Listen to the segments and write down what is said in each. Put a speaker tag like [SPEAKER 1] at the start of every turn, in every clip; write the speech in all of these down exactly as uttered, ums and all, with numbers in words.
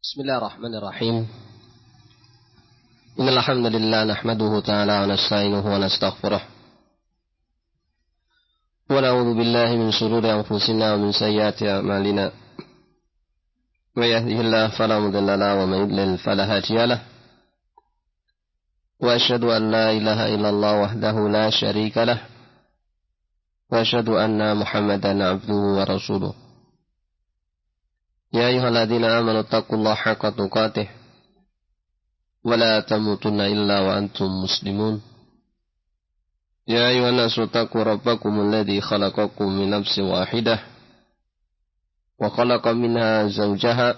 [SPEAKER 1] بسم الله الرحمن الرحيم إن الحمد لله نحمده تعالى ونستعينه ونستغفره ونعوذ بالله من شرور أنفسنا ومن سيئات أعمالنا من يهده الله فلا مضل له ومن يضلل فلا هادي له وأشهد أن لا إله إلا الله وحده لا شريك له وأشهد أن محمدا عبده ورسوله يا أيها الذين آمنوا اتقوا الله حق تقاته ولا تموتن إلا وأنتم مسلمون يا أيها الناس اتقوا ربكم الذي خلقكم من نفس واحدة وخلق منها زوجها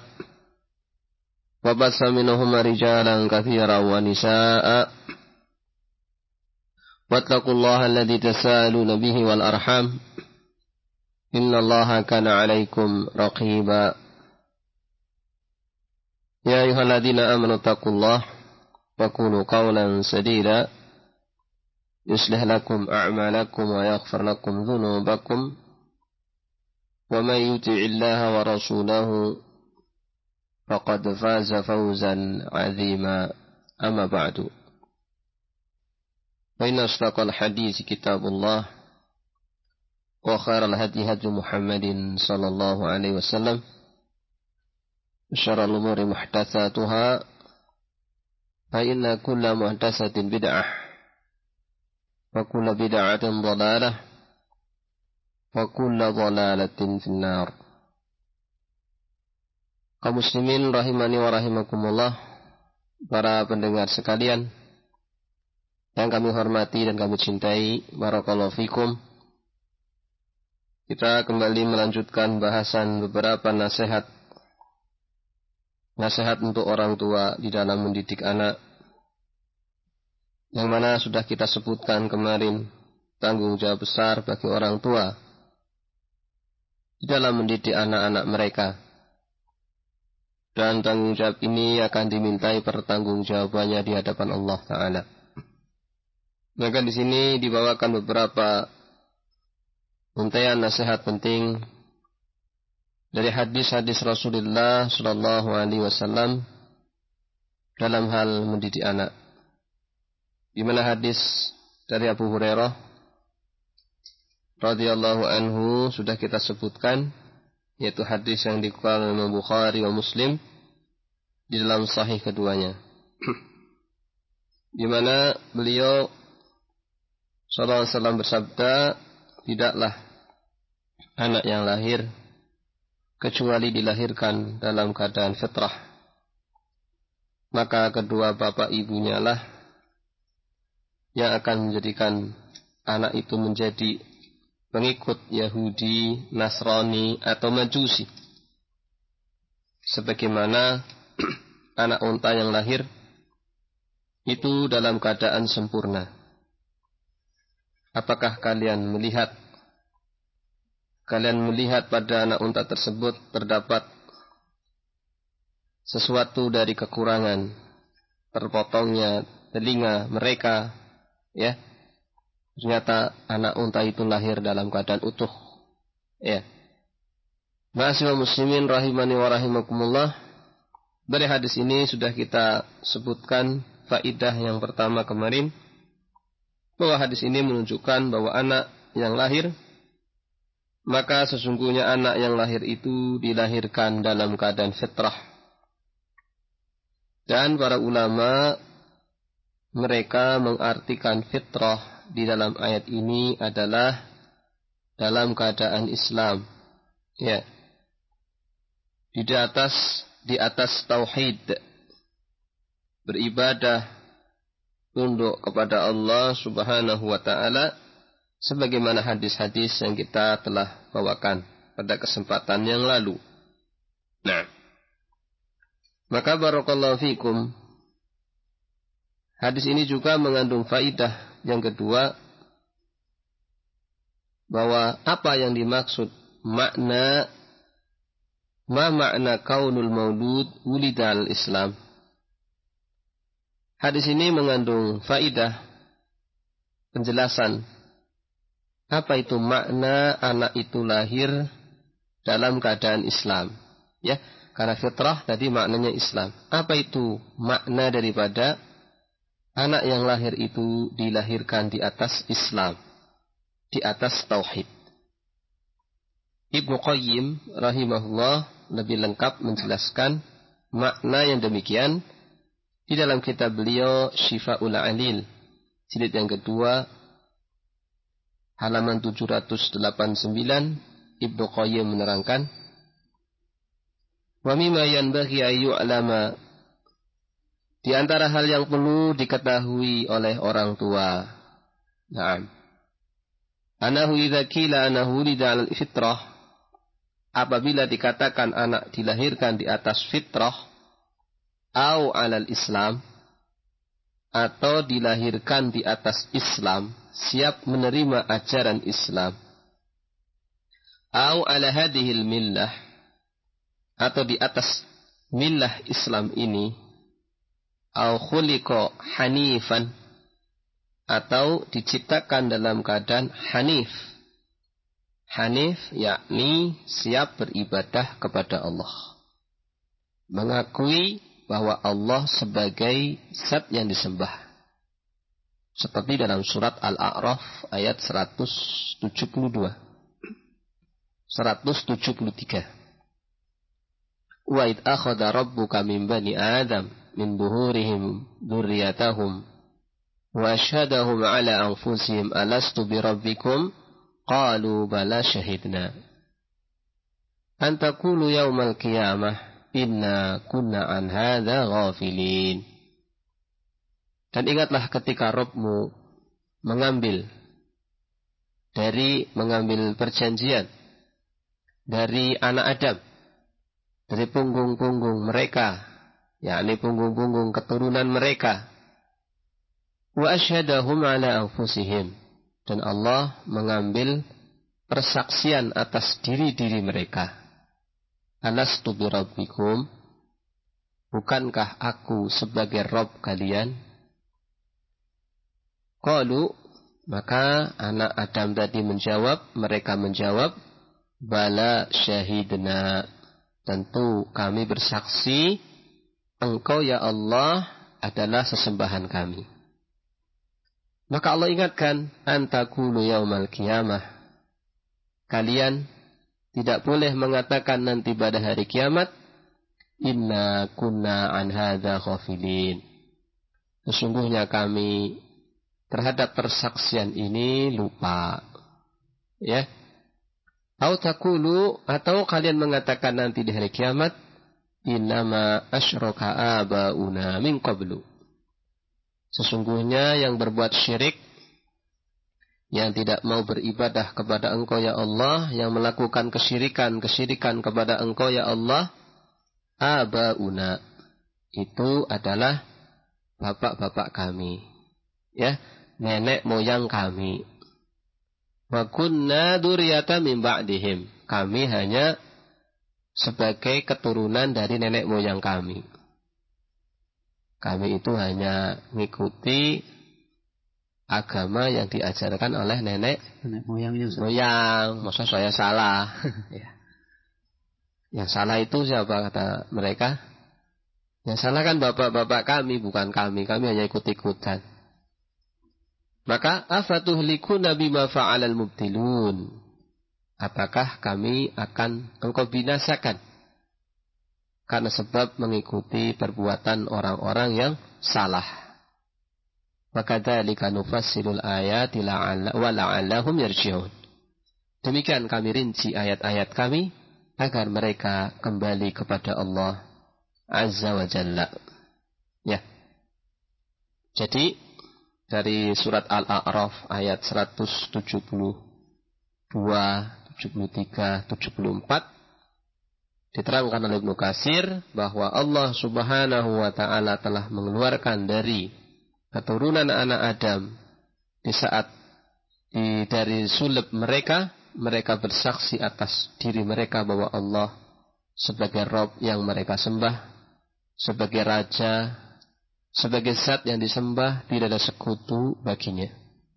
[SPEAKER 1] وبث منهما رجالا كثيرا ونساء واتقوا الله الذي تساءلون به والأرحام إن الله كان عليكم رقيبا يا أيها الذين آمنوا اتقوا الله وقولوا قولا سديدا يصلح لكم أعمالكم ويغفر لكم ذنوبكم ومن يطع الله ورسوله فقد فاز فوزا عظيما أما بعد فإن أصدق الحديث كتاب الله وخير الهدي هدي محمد صلى الله عليه وسلم وشر الأمور محدثاتها فإن كل محدثة بدعة وكل بدعة ضلالة وكل ضلالة في النار. Kaum muslimin rahimani wa rahimakumullah, para pendengar sekalian yang kami hormati dan kami cintai, barakallahu fikum. Kita kembali melanjutkan bahasan beberapa nasihat Nasihat untuk orang tua di dalam mendidik anak, yang mana sudah kita sebutkan kemarin tanggung jawab besar bagi orang tua di dalam mendidik anak-anak mereka. Dan tanggung jawab ini akan dimintai pertanggungjawabannya di hadapan Allah Ta'ala. Maka di sini dibawakan beberapa untaian nasihat penting dari hadis-hadis Rasulullah Sallallahu Alaihi Wasallam dalam hal mendidik anak. Di mana hadis dari Abu Hurairah radhiyallahu anhu sudah kita sebutkan, yaitu hadis yang dikeluarkan oleh Imam Bukhari wa Muslim di dalam sahih keduanya. Di mana beliau Sallallahu Alaihi Wasallam bersabda, tidaklah anak yang lahir kecuali dilahirkan dalam keadaan fitrah, maka kedua bapak ibunya lah yang akan menjadikan anak itu menjadi pengikut Yahudi, Nasrani atau Majusi. Sebagaimana anak unta yang lahir itu dalam keadaan sempurna. Apakah kalian melihat Kalian melihat pada anak unta tersebut terdapat sesuatu dari kekurangan, terpotongnya telinga mereka, ya? Ternyata anak unta itu lahir dalam keadaan utuh, ya. Ma'asyiral muslimin rahimani wa rahimakumullah. Dari hadis ini sudah kita sebutkan faidah yang pertama kemarin, bahwa hadis ini menunjukkan bahwa anak yang lahir, maka sesungguhnya anak yang lahir itu dilahirkan dalam keadaan fitrah. Dan para ulama mereka mengartikan fitrah di dalam ayat ini adalah dalam keadaan Islam. Ya. Di atas di atas tauhid, beribadah, tunduk kepada Allah Subhanahu wa taala, sebagaimana hadis-hadis yang kita telah bawakan pada kesempatan yang lalu. Nah, maka barakallahu fikum, hadis ini juga mengandung faidah yang kedua, bahwa apa yang dimaksud makna ma makna kaunul maulud wulidal Islam. Hadis ini mengandung faidah penjelasan apa itu makna anak itu lahir dalam keadaan Islam. Ya, Karena fitrah tadi maknanya Islam. Apa itu makna daripada anak yang lahir itu dilahirkan di atas Islam, di atas tauhid? Ibnu Qayyim rahimahullah lebih lengkap menjelaskan makna yang demikian di dalam kitab beliau Syifa'ul Alil, jilid yang kedua, halaman tujuh ratus delapan puluh sembilan. Ibnu Qayyim menerangkan, wa mimma yanbaghi ayu alama, di antara hal yang perlu diketahui oleh orang tua. Naam. Anahu idza qila anahu lida al fitrah, apabila dikatakan anak dilahirkan di atas fitrah, au alal Islam, atau dilahirkan di atas Islam, siap menerima ajaran Islam, au ala hadhil millah, atau di atas millah Islam ini, au khuliqa hanifan, atau diciptakan dalam keadaan hanif. Hanif yakni siap beribadah kepada Allah, mengakui bahwa Allah sebagai zat yang disembah, seperti dalam surat Al-A'raf ayat seratus tujuh puluh dua, seratus tujuh puluh tiga. Wa id akhadha rabbuka min bani Adam min buhurihim dzurriyyatahum wa asyhadahum ala anfusihim alastu bi rabbikum qalu bala syahidna an taqulu yaumal qiyamah inna kunna an hadza ghafilin. Dan ingatlah ketika Rabbmu mengambil dari mengambil perjanjian dari anak Adam, dari punggung-punggung mereka, yakni punggung-punggung keturunan mereka. Wa asyhadahum ala anfusihim, dan Allah mengambil persaksian atas diri-diri mereka. Alastu bi rabbikum, bukankah aku sebagai Rabb kalian? Qalu, maka anak Adam tadi menjawab, mereka menjawab, bala syahidna, tentu kami bersaksi Engkau ya Allah adalah sesembahan kami. Maka Allah ingatkan, antakulu yaumal qiyamah, kalian tidak boleh mengatakan nanti pada hari kiamat, inna kunna an hadza ghafilin, sesungguhnya kami terhadap persaksian ini lupa. Ya. Au taqulu, atau kalian mengatakan nanti di hari kiamat, innama asyraka abauna min qablu, sesungguhnya yang berbuat syirik, yang tidak mau beribadah kepada Engkau ya Allah, yang melakukan kesyirikan-kesyirikan kepada Engkau ya Allah, abauna, itu adalah bapak-bapak kami, ya, nenek moyang kami. Wa kunna dzurriyyatan min ba'dihim, kami hanya sebagai keturunan dari nenek moyang kami. Kami itu hanya mengikuti agama yang diajarkan oleh nenek
[SPEAKER 2] nenek moyangnya.
[SPEAKER 1] Moyang, masa saya salah? Ya. Yang salah itu siapa kata mereka? Yang salah kan bapak-bapak kami, bukan kami. Kami hanya ikut-ikutan. Maka afatuhlikuna bima fa'alal mubtilun, apakah kami akan engkau binasakan karena sebab mengikuti perbuatan orang-orang yang salah. Maka dzalika nufassilul ayati wa la'allahum yarji'un, demikian kami rinci ayat-ayat kami agar mereka kembali kepada Allah Azza wa Jalla. Ya. Jadi dari surat Al-A'raf ayat seratus tujuh puluh dua, tujuh puluh tiga, tujuh puluh empat diterangkan oleh Ibnu Katsir bahwa Allah Subhanahu wa taala telah mengeluarkan dari keturunan anak Adam di saat di, dari sulb mereka, mereka bersaksi atas diri mereka bahwa Allah sebagai Rabb yang mereka sembah, sebagai Raja, sebagai zat yang disembah, tidak ada sekutu baginya.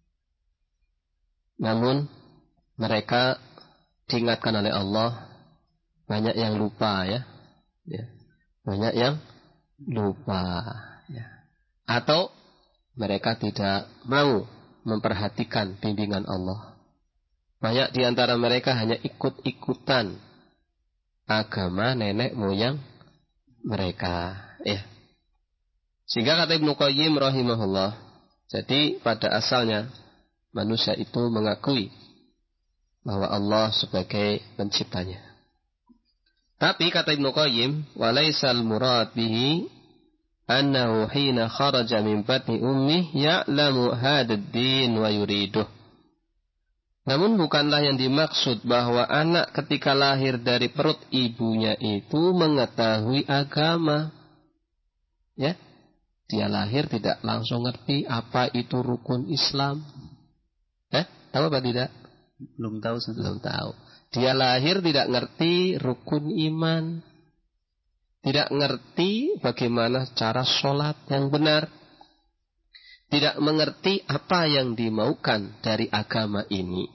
[SPEAKER 1] Namun mereka diingatkan oleh Allah, banyak yang lupa ya. Ya. Banyak yang lupa. Ya. Atau mereka tidak mau memperhatikan bimbingan Allah. Banyak di antara mereka hanya ikut-ikutan agama nenek moyang mereka. Ya. Sehingga kata Ibnu Qayyim rahimahullah, jadi pada asalnya manusia itu mengakui bahwa Allah sebagai penciptanya. Tapi kata Ibnu Qayyim, walaisal murad bihi annahu hina kharaja min batni ummih ya'lamu hadad din wa yuriduh. Namun bukanlah yang dimaksud bahwa anak ketika lahir dari perut ibunya itu mengetahui agama. Ya, dia lahir tidak langsung ngerti apa itu rukun Islam. Eh, tahu apa tidak?
[SPEAKER 2] Belum tahu.
[SPEAKER 1] Belum tahu. Dia lahir tidak ngerti rukun iman. Tidak ngerti bagaimana cara sholat yang benar. Tidak mengerti apa yang dimaukan dari agama ini.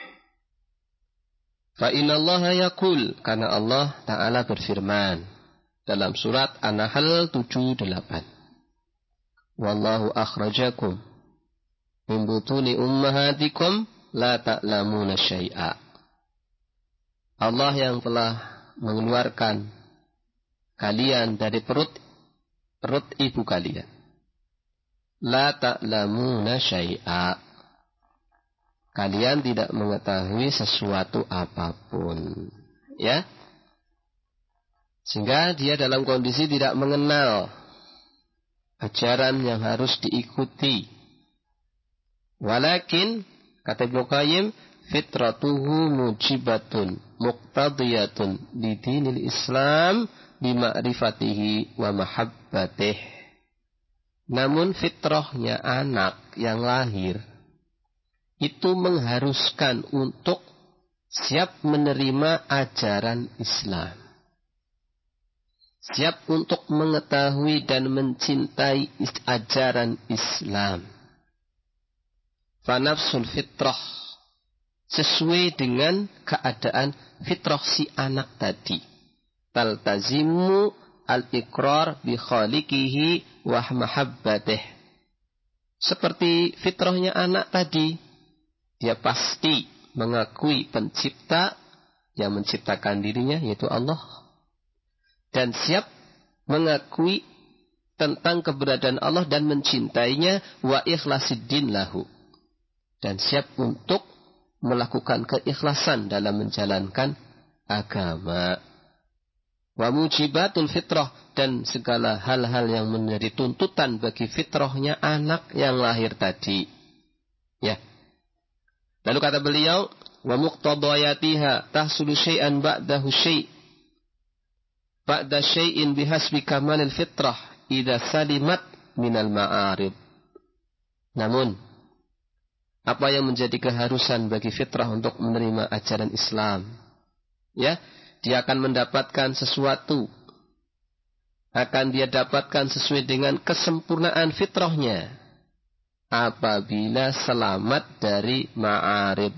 [SPEAKER 1] Fa innallaha yaqul, karena Allah Ta'ala berfirman dalam surat An-Nahl tujuh delapan. Wallahu akhrajakum min butuni ummahatikum la ta'lamuna syai'a. Allah yang telah mengeluarkan kalian dari perut perut ibu kalian. La ta'lamuna syai'a. Kalian tidak mengetahui sesuatu apapun. Ya. Sehingga dia dalam kondisi tidak mengenal ajaran yang harus diikuti. Walakin, kata Ibnu Qayyim, fitratuhu mujibatun muqtadiyatun lidinil Islam bima'rifatihi wa mahabbatih. Namun fitrahnya anak yang lahir itu mengharuskan untuk siap menerima ajaran Islam. Siap untuk mengetahui dan mencintai ajaran Islam. Fanafsul fitrah, sesuai dengan keadaan fitrah si anak tadi. Taltazimu al-iqrar bi khaliqihi wa mahabbatih. Seperti fitrahnya anak tadi, dia pasti mengakui pencipta yang menciptakan dirinya, yaitu Allah. Dan siap mengakui tentang keberadaan Allah dan mencintainya, wa ikhlasiddin lahu. Dan siap untuk melakukan keikhlasan dalam menjalankan agama. Wa mujibatul fitrah, dan segala hal-hal yang menjadi tuntutan bagi fitrahnya anak yang lahir tadi. Ya. Lalu kata beliau, wa muqtadayatiha tahsulu syai'an ba'dahu syai'. Ba'da syai'in bihasbi kamalil fitrah idza salimat minal ma'arib. Namun, apa yang menjadi keharusan bagi fitrah untuk menerima ajaran Islam? Ya, dia akan mendapatkan sesuatu. Akan dia dapatkan sesuai dengan kesempurnaan fitrahnya. Apabila selamat dari ma'arib.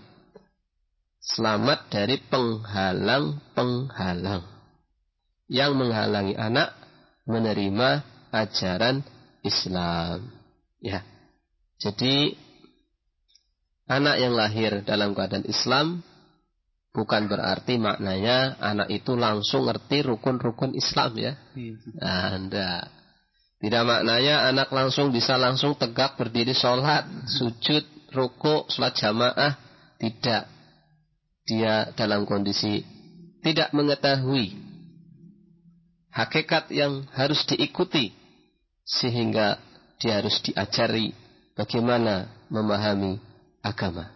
[SPEAKER 1] Selamat dari penghalang-penghalang yang menghalangi anak menerima ajaran Islam. Ya. Jadi anak yang lahir dalam keadaan Islam bukan berarti maknanya anak itu langsung ngerti rukun-rukun Islam, ya. Nah, enggak. Tidak maknanya anak langsung bisa langsung tegak berdiri sholat, sujud, rukuk, sholat jamaah. Tidak. Dia dalam kondisi tidak mengetahui hakikat yang harus diikuti, sehingga dia harus diajari bagaimana memahami agama.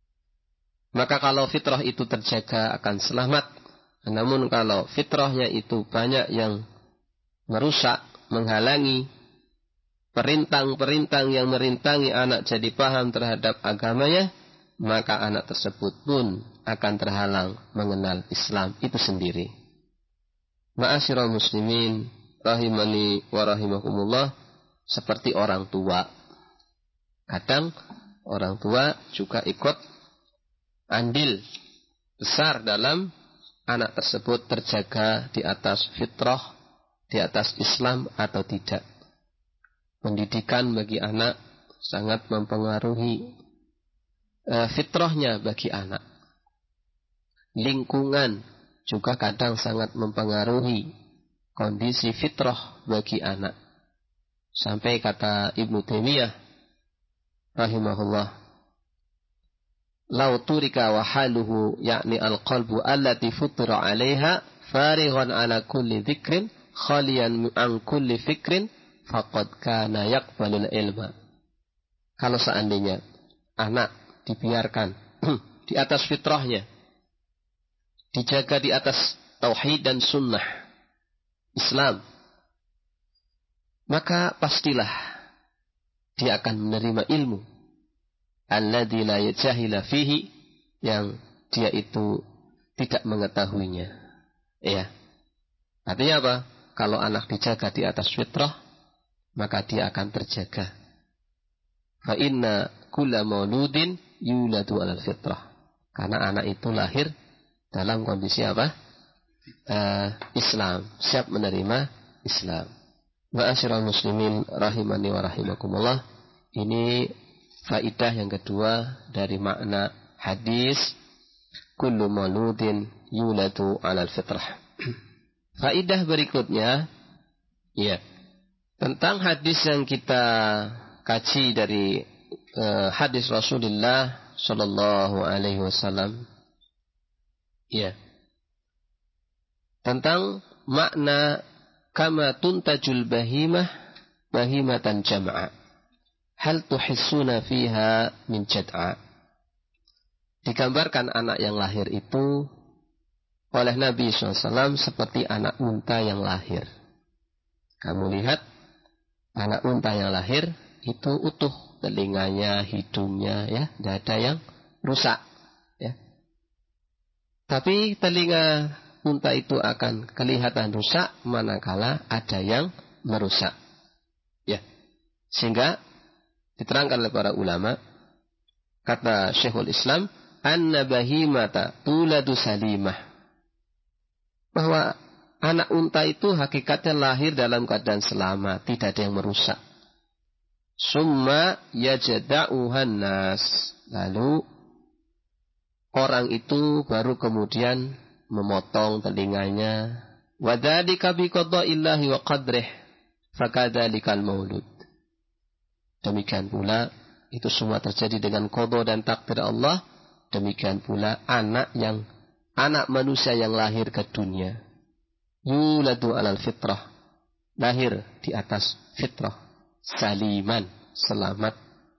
[SPEAKER 1] Maka kalau fitrah itu terjaga akan selamat. Namun kalau fitrahnya itu banyak yang merusak, menghalangi, perintang-perintang yang merintangi anak jadi paham terhadap agamanya, maka anak tersebut pun akan terhalang mengenal Islam itu sendiri. Ma'asyiral muslimin rahimani wa rahimakumullah, seperti orang tua. Kadang orang tua juga ikut andil besar dalam anak tersebut terjaga di atas fitrah, di atas Islam atau tidak. Pendidikan bagi anak sangat mempengaruhi uh, fitrahnya bagi anak. Lingkungan juga kadang sangat mempengaruhi kondisi fitrah bagi anak. Sampai kata Ibnu Taimiyah rahimahullah, "Lau turika wa haluhu yakni al-qalbu allati futira 'alaiha farighan 'ala kulli dzikrin khaliyan an kulli fikrin faqad kana yaqbalul ilma." Kalau seandainya anak dibiarkan di atas fitrahnya, dijaga di atas tauhid dan sunnah Islam, maka pastilah dia akan menerima ilmu alladzi la yajahila fihi, yang dia itu tidak mengetahuinya. Ya. Artinya apa? Kalau anak dijaga di atas fitrah, maka dia akan terjaga. Fa inna kulla mauludin yuladu 'alal fitrah. Karena anak itu lahir dalam kondisi apa? Uh, Islam, siap menerima Islam. Ma'asyiral muslimin rahimani wa rahimakumullah. Ini faidah yang kedua dari makna hadis kullu mauludin yuladu 'alal fitrah. Faidah berikutnya, ya, tentang hadis yang kita kaji dari uh, hadis Rasulullah sallallahu alaihi wasallam. Ya. Tentang makna kama tuntajul bahimah bahimatan jam'a, hal tuhissuna fiha min jad'a. Digambarkan anak yang lahir itu oleh Nabi shallallahu alaihi wasallam seperti anak unta yang lahir. Kamu lihat anak unta yang lahir itu utuh, telinganya, hidungnya, ya, tidak ada yang rusak, ya. Tapi telinga unta itu akan kelihatan rusak manakala ada yang merusak. Ya. Sehingga diterangkan oleh para ulama, kata Syekhul Islam, anna bahimata tuladu salimah, bahwa anak unta itu hakikatnya lahir dalam keadaan selamat, tidak ada yang merusak. Summa yajada'uhan nas, lalu orang itu baru kemudian memotong telinganya. Wa dzalika bi qada'illahi wa qadrih fakadzalikal maulud. Demikian pula itu semua terjadi dengan qada dan takdir Allah. Demikian pula anak yang anak manusia yang lahir ke dunia, yuladu 'alal fitrah, lahir di atas fitrah, saliman, selamat.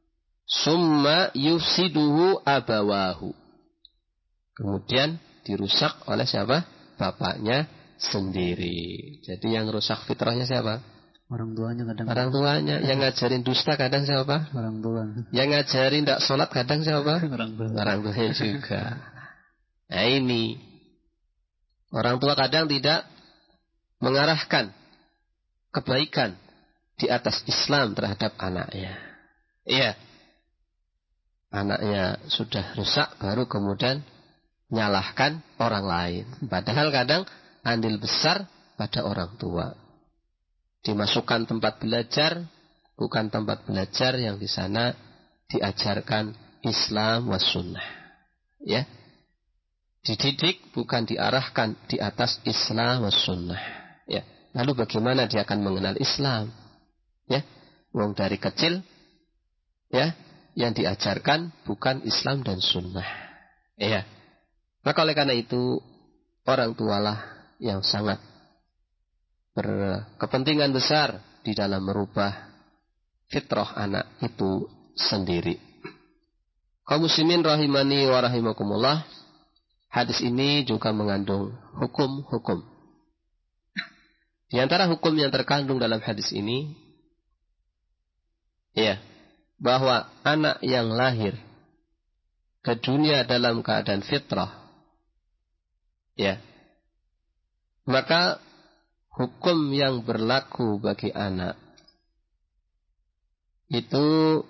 [SPEAKER 1] Summa yufsiduhu abawahu, kemudian dirusak oleh siapa? Bapaknya sendiri. Jadi yang rusak fitrahnya siapa?
[SPEAKER 2] Orang tuanya kadang.
[SPEAKER 1] Orang tuanya. Yang ngajarin dusta kadang siapa?
[SPEAKER 2] Orang tua.
[SPEAKER 1] Yang ngajarin tidak sholat kadang siapa?
[SPEAKER 2] Orang tua.
[SPEAKER 1] Orang tuanya juga. Nah ini, orang tua kadang tidak mengarahkan kebaikan di atas Islam terhadap anaknya. Iya. Anaknya sudah rusak baru kemudian nyalahkan orang lain. Padahal kadang andil besar pada orang tua. Dimasukkan tempat belajar, bukan tempat belajar yang di sana diajarkan Islam was sunnah. Ya. Dididik bukan diarahkan di atas Islam was sunnah. Ya. Lalu bagaimana dia akan mengenal Islam? Ya. Wong dari kecil, ya, yang diajarkan bukan Islam dan sunnah. Ya. Maka oleh karena itu, orang tualah yang sangat berkepentingan besar di dalam merubah fitrah anak itu sendiri. Kaum muslimin rahimani wa rahimakumullah, hadis ini juga mengandung hukum-hukum. Di antara hukum yang terkandung dalam hadis ini, ya, bahwa anak yang lahir ke dunia dalam keadaan fitrah, ya, maka hukum yang berlaku bagi anak itu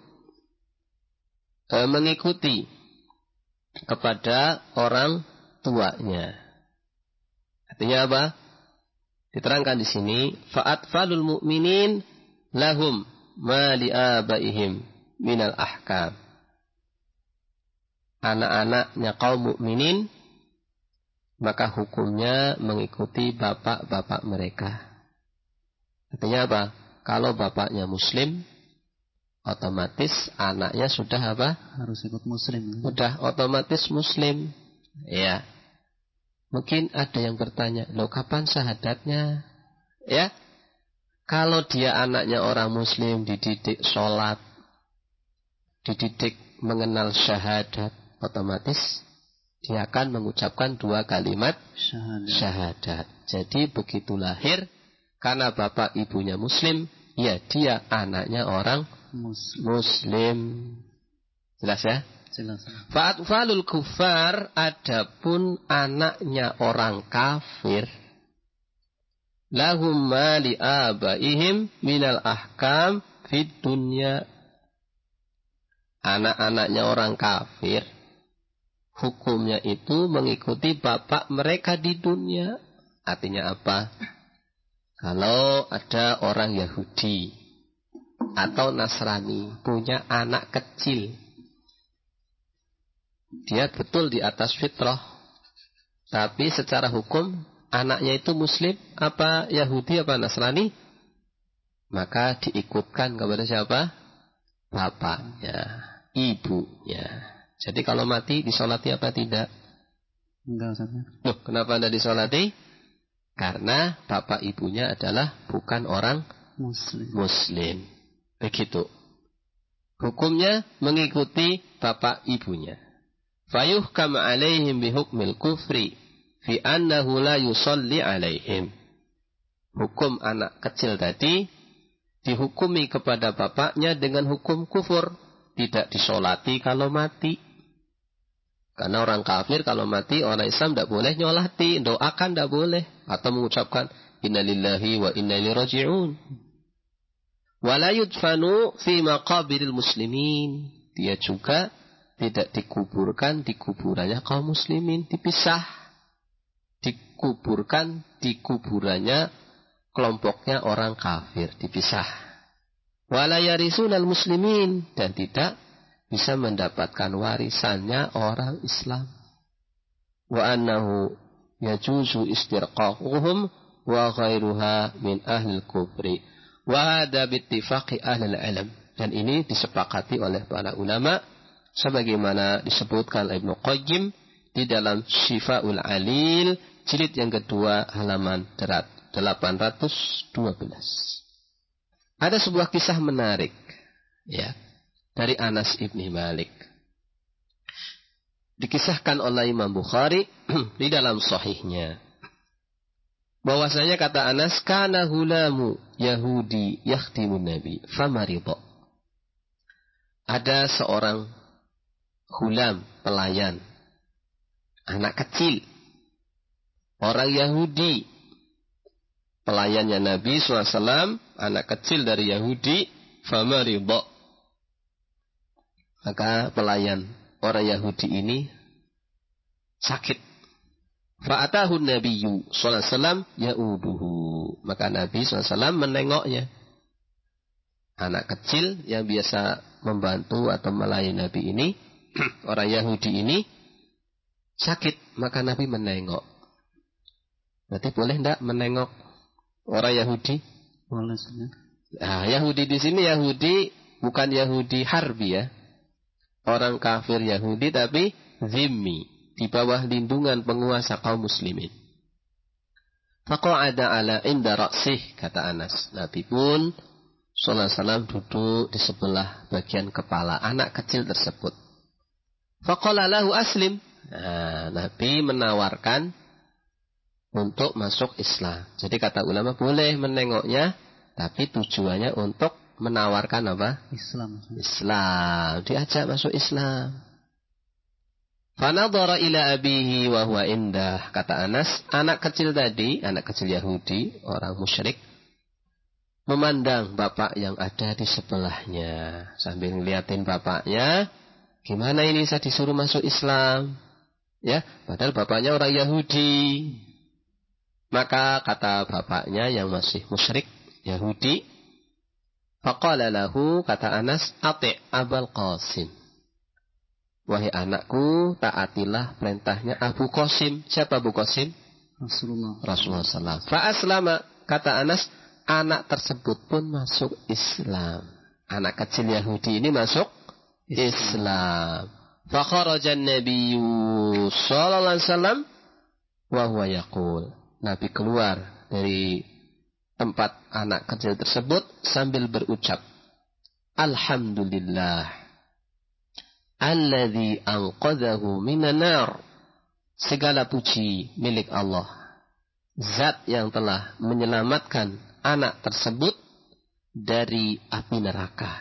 [SPEAKER 1] eh, mengikuti kepada orang tuanya. Artinya apa? Diterangkan di sini, fa'atfalul mu'minin lahum ma li'abaihim minal ahkam. Anak-anaknya kaum mukminin maka hukumnya mengikuti bapak-bapak mereka. Artinya apa? Kalau bapaknya muslim, otomatis anaknya sudah apa?
[SPEAKER 2] Harus ikut muslim.
[SPEAKER 1] Sudah otomatis muslim. Ya. Mungkin ada yang bertanya, loh kapan syahadatnya? Ya. Kalau dia anaknya orang muslim, dididik sholat, dididik mengenal syahadat, otomatis dia akan mengucapkan dua kalimat
[SPEAKER 2] syahadat.
[SPEAKER 1] syahadat. Jadi begitu lahir, karena bapak ibunya muslim, ya dia anaknya orang muslim. muslim. Jelas ya?
[SPEAKER 2] Jelas.
[SPEAKER 1] Fa'atfalul kufar, adapun anaknya orang kafir, lahum ma li abaihim minal ahkam fid dunya. Anak-anaknya orang kafir, hukumnya itu mengikuti bapak mereka di dunia. Artinya apa? Kalau ada orang Yahudi atau Nasrani punya anak kecil, dia betul di atas fitrah, tapi secara hukum anaknya itu muslim, apa Yahudi apa Nasrani, maka diikutkan kepada siapa? Bapaknya, ibunya. Jadi kalau mati disolati apa tidak?
[SPEAKER 2] Enggak, Ustaz.
[SPEAKER 1] Loh, kenapa tidak disolati? Karena bapak ibunya adalah bukan orang
[SPEAKER 2] muslim.
[SPEAKER 1] muslim. Begitu. Hukumnya mengikuti bapak ibunya. Fayuhkam alaihim bihukmil kufri fi annahu la yusalli alaihim. Hukum anak kecil tadi dihukumi kepada bapaknya dengan hukum kufur, tidak disolati kalau mati. Karena orang kafir kalau mati, orang Islam tidak boleh nyolati, doakan tidak boleh, atau mengucapkan innalillahi wa inna ilaihi raji'un. Wala yudfanu fi maqabiril muslimin. Dia juga tidak dikuburkan di kuburannya kaum muslimin, dipisah. Dikuburkan di kuburannya kelompoknya orang kafir, dipisah. Wala yarisunal muslimin, dan tidak bisa mendapatkan warisannya orang Islam. Wa annahu yajuzu istirqaquhum wa ghairuha min ahli kufri. Wa hadha bittifaqi ahli al-ilm. Dan ini disepakati oleh para ulama, sebagaimana disebutkan Ibnu Qayyim di dalam Syifa'ul Alil, jilid yang kedua, halaman delapan ratus dua belas. Ada sebuah kisah menarik, ya, dari Anas ibni Malik. Dikisahkan oleh Imam Bukhari di dalam sahihnya, bahwasanya kata Anas, kana hulamu Yahudi yakhtimun Nabi famarida. Ada seorang hulam, pelayan, anak kecil, orang Yahudi, pelayannya Nabi shallallahu alaihi wasallam, anak kecil dari Yahudi, famarida. Maka pelayan orang Yahudi ini sakit. Fa'atahu Nabiyyu sallallahu alaihi wasallam ya'uduhu. Maka Nabi sallallahu alaihi wasallam menengoknya. Anak kecil yang biasa membantu atau melayani Nabi ini, orang Yahudi ini sakit, maka Nabi menengok. Berarti boleh enggak menengok orang Yahudi?
[SPEAKER 2] Boleh.
[SPEAKER 1] Nah, Yahudi di sini Yahudi bukan Yahudi harbi ya. Orang kafir Yahudi tapi zimmi, di bawah lindungan penguasa kaum muslimin. Faqa'ada ala inda ra'sih, kata Anas. Nabi pun sallallahu alaihi wasallam duduk di sebelah bagian kepala anak kecil tersebut. Faqala lahu aslim. Nah, Nabi menawarkan untuk masuk Islam. Jadi kata ulama boleh menengoknya, tapi tujuannya untuk menawarkan apa?
[SPEAKER 2] Islam.
[SPEAKER 1] Islam. Diajak masuk Islam. Fanadhara ila abihi wa huwa indah. Kata Anas, anak kecil tadi, anak kecil Yahudi, orang musyrik, memandang bapak yang ada di sebelahnya. Sambil ngeliatin bapaknya, gimana ini saya disuruh masuk Islam? Ya, padahal bapaknya orang Yahudi. Maka kata bapaknya yang masih musyrik Yahudi, faqala lahu, kata Anas, ati' Abul Qasim. Wahai anakku, taatilah perintahnya Abu Qasim. Siapa Abu Qasim?
[SPEAKER 2] Rasulullah.
[SPEAKER 1] Rasulullah sallallahu alaihi wasallam. Fa aslama, kata Anas, anak tersebut pun masuk Islam. Anak kecil Yahudi ini masuk Islam. Islam. Fa kharajan Nabiyyu sallallahu alaihi wasallam wa huwa yaqul. Nabi keluar dari tempat anak kecil tersebut sambil berucap, Alhamdulillah alladzi anqadhahu minan nar. Segala puji milik Allah, zat yang telah menyelamatkan anak tersebut dari api neraka.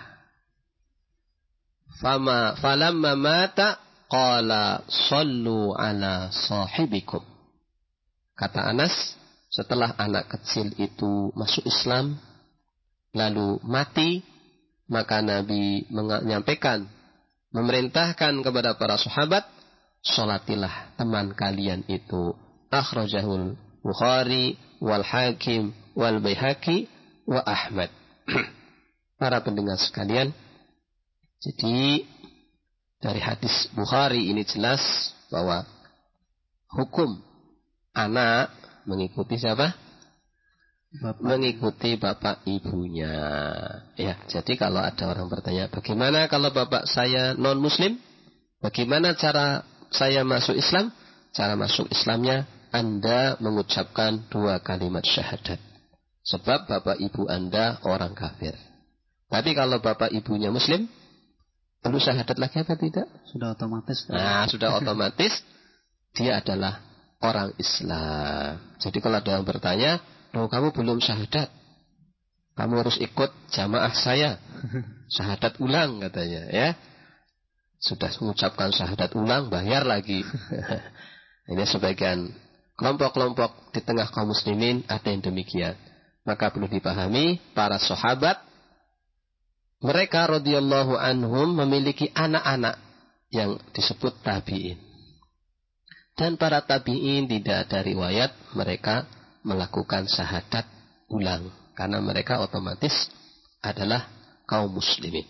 [SPEAKER 1] Fama falamma mata qala sallu ala sahibikum. Kata Anas, setelah anak kecil itu masuk Islam, lalu mati, maka Nabi menyampaikan, memerintahkan kepada para sahabat, sholatilah teman kalian itu. Akhrajahul Bukhari, wal Hakim, wal Baihaqi, wa Ahmad. Para pendengar sekalian, jadi dari hadis Bukhari ini jelas bahwa hukum anak mengikuti siapa? Bapak. Mengikuti bapak ibunya. Ya, jadi kalau ada orang bertanya, bagaimana kalau bapak saya non muslim? Bagaimana cara saya masuk Islam? Cara masuk Islamnya, Anda mengucapkan dua kalimat syahadat. Sebab bapak ibu Anda orang kafir. Tapi kalau bapak ibunya muslim, perlu syahadat lagi apa tidak?
[SPEAKER 2] Sudah otomatis.
[SPEAKER 1] Nah, sudah otomatis dia adalah orang Islam. Jadi kalau ada yang bertanya, oh kamu belum syahadat, kamu harus ikut jamaah saya, syahadat ulang katanya, ya. Sudah mengucapkan syahadat ulang, bayar lagi. Ini sebagian kelompok-kelompok di tengah kaum muslimin ada yang demikian. Maka perlu dipahami, para sahabat, mereka radhiyallahu anhum memiliki anak-anak yang disebut tabi'in. Dan para tabi'in tidak ada riwayat mereka melakukan syahadat ulang. Karena mereka otomatis adalah kaum muslimin.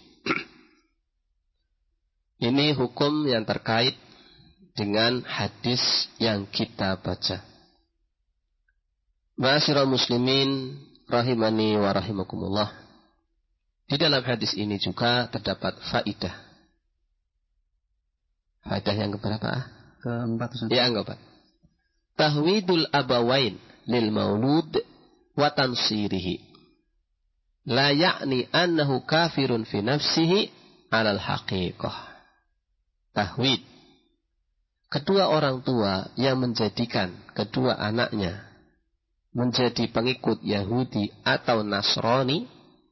[SPEAKER 1] Ini hukum yang terkait dengan hadis yang kita baca. Ma'asyiral muslimin rahimani wa rahimakumullah. Di dalam hadis ini juga terdapat faidah. Faidah yang keberapa?
[SPEAKER 2] Keempat.
[SPEAKER 1] Ya, enggak, Pak. Tahwidul abawain lil maulud wa tansirihi. La ya'ni annahu kafirun fi nafsihi alal haqiqah. Tahwid. Kedua orang tua yang menjadikan kedua anaknya menjadi pengikut Yahudi atau Nasrani,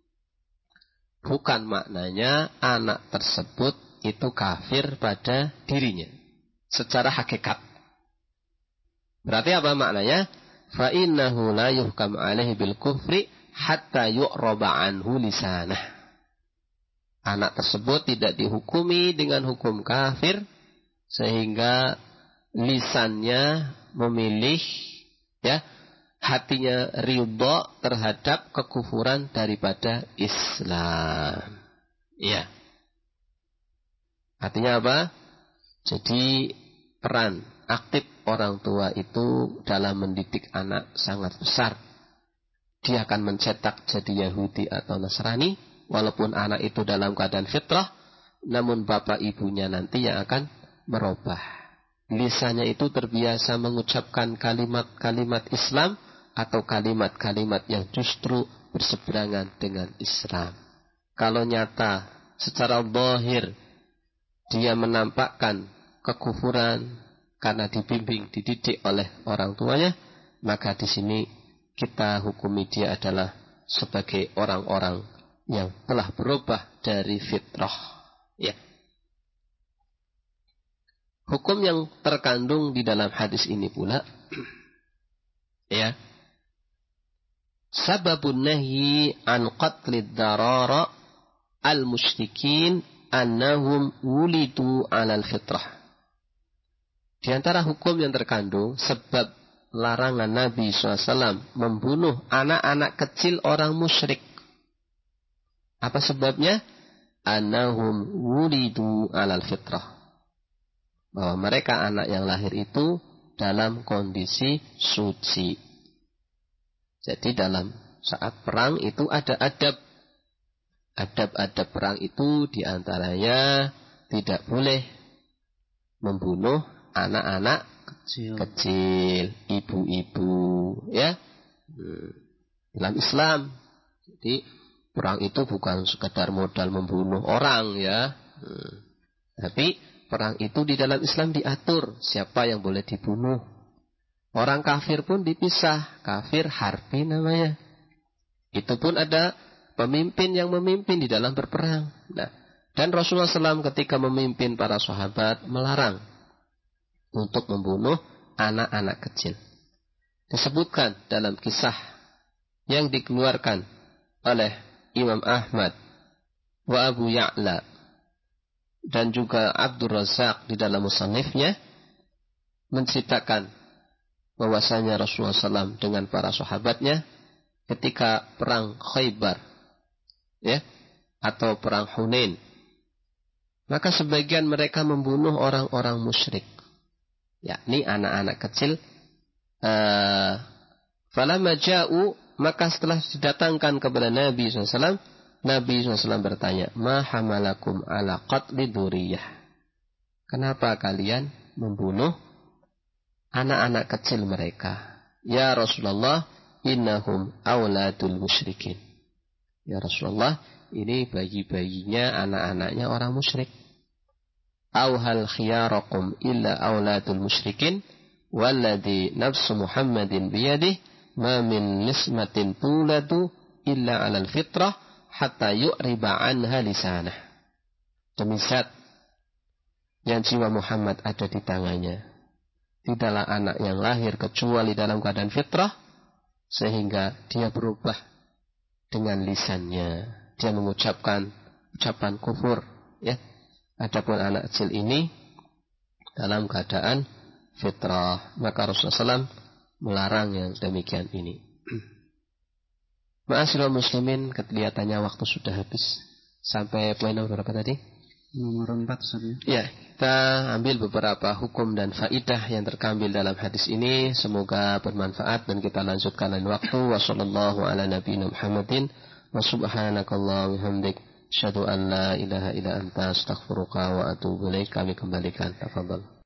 [SPEAKER 1] bukan maknanya anak tersebut itu kafir pada dirinya secara hakikat. Berarti apa maknanya? Fa innahu la yuhkam alaihi bil kufri hatta yu'raba anhu lisanah. Anak tersebut tidak dihukumi dengan hukum kafir sehingga lisannya memilih, ya, hatinya ridha terhadap kekufuran daripada Islam. Ya. Artinya apa? Jadi peran aktif orang tua itu dalam mendidik anak sangat besar. Dia akan mencetak jadi Yahudi atau Nasrani, walaupun anak itu dalam keadaan fitrah, namun bapak ibunya nanti yang akan merubah. Lisannya itu terbiasa mengucapkan kalimat-kalimat Islam atau kalimat-kalimat yang justru berseberangan dengan Islam. Kalau nyata secara zahir dia menampakkan kekufuran karena dibimbing, dididik oleh orang tuanya, maka di sini kita hukumi dia adalah sebagai orang-orang yang telah berubah dari fitrah. Ya. Hukum yang terkandung di dalam hadis ini pula, ya, sababun nahi an qatlid darara al-musyrikin annahum wulidu alal fitrah. Di antara hukum yang terkandung, sebab larangan Nabi shallallahu alaihi wasallam membunuh anak-anak kecil orang musyrik. Apa sebabnya? Annahum wulidu alal fitrah. Bahwa mereka anak yang lahir itu dalam kondisi suci. Jadi dalam saat perang itu ada adab. Adab-adab perang itu diantaranya tidak boleh membunuh anak-anak kecil, kecil ibu-ibu, ya. Dalam Islam, jadi perang itu bukan sekedar modal membunuh orang, ya. Tapi perang itu di dalam Islam diatur siapa yang boleh dibunuh. Orang kafir pun dipisah, kafir harbi namanya. Itu pun ada pemimpin yang memimpin di dalam berperang. Nah, dan Rasulullah shallallahu alaihi wasallam ketika memimpin para sahabat melarang untuk membunuh anak-anak kecil. Disebutkan dalam kisah yang dikeluarkan oleh Imam Ahmad wa Abu Ya'la dan juga Abdul Razak di dalam musannifnya menceritakan bahwasanya Rasulullah shallallahu alaihi wasallam dengan para sahabatnya ketika perang Khaybar, ya, atau perang Hunain, maka sebagian mereka membunuh orang-orang musyrik, yakni anak-anak kecil. Uh, falamma ja'u, maka setelah didatangkan kepada Nabi shallallahu alaihi wasallam, Nabi shallallahu alaihi wasallam bertanya, ma hamalakum ala qatli dzurriyyah, kenapa kalian membunuh anak-anak kecil mereka? Ya Rasulullah, innahum auladul musyrikin. Ya Rasulullah, ini bayi-bayinya, anak-anaknya orang musyrik. Aw hal khiyarakum illa auladul musyrikin walladhi nafsu Muhammadin biyadih ma min nismatin tuladu illa alal fitrah hatta yu'riba anha lisanah. Demi zat yang jiwa Muhammad ada di tangannya, tidaklah anak yang lahir kecuali dalam keadaan fitrah sehingga dia berubah dengan lisannya, dia mengucapkan ucapan kufur, ya. Adapun anak kecil ini dalam keadaan fitrah, maka Rasulullah shallallahu alaihi wasallam melarang yang demikian ini. Ma'asyiral muslimin, kelihatannya waktu sudah habis. Sampai poin nomor berapa tadi?
[SPEAKER 2] Nomor empat, Ustaz.
[SPEAKER 1] Ya, kita ambil beberapa hukum dan faidah yang terkambil dalam hadis ini. Semoga bermanfaat dan kita lanjutkan lain waktu. Wassallallahu ala nabiyina Muhammadin wa subhanakallahumma wa bihamdik asyhadu an la ilaha illa anta astaghfiruka wa atubu ilaik. Kami kembalikan. Tafadhal.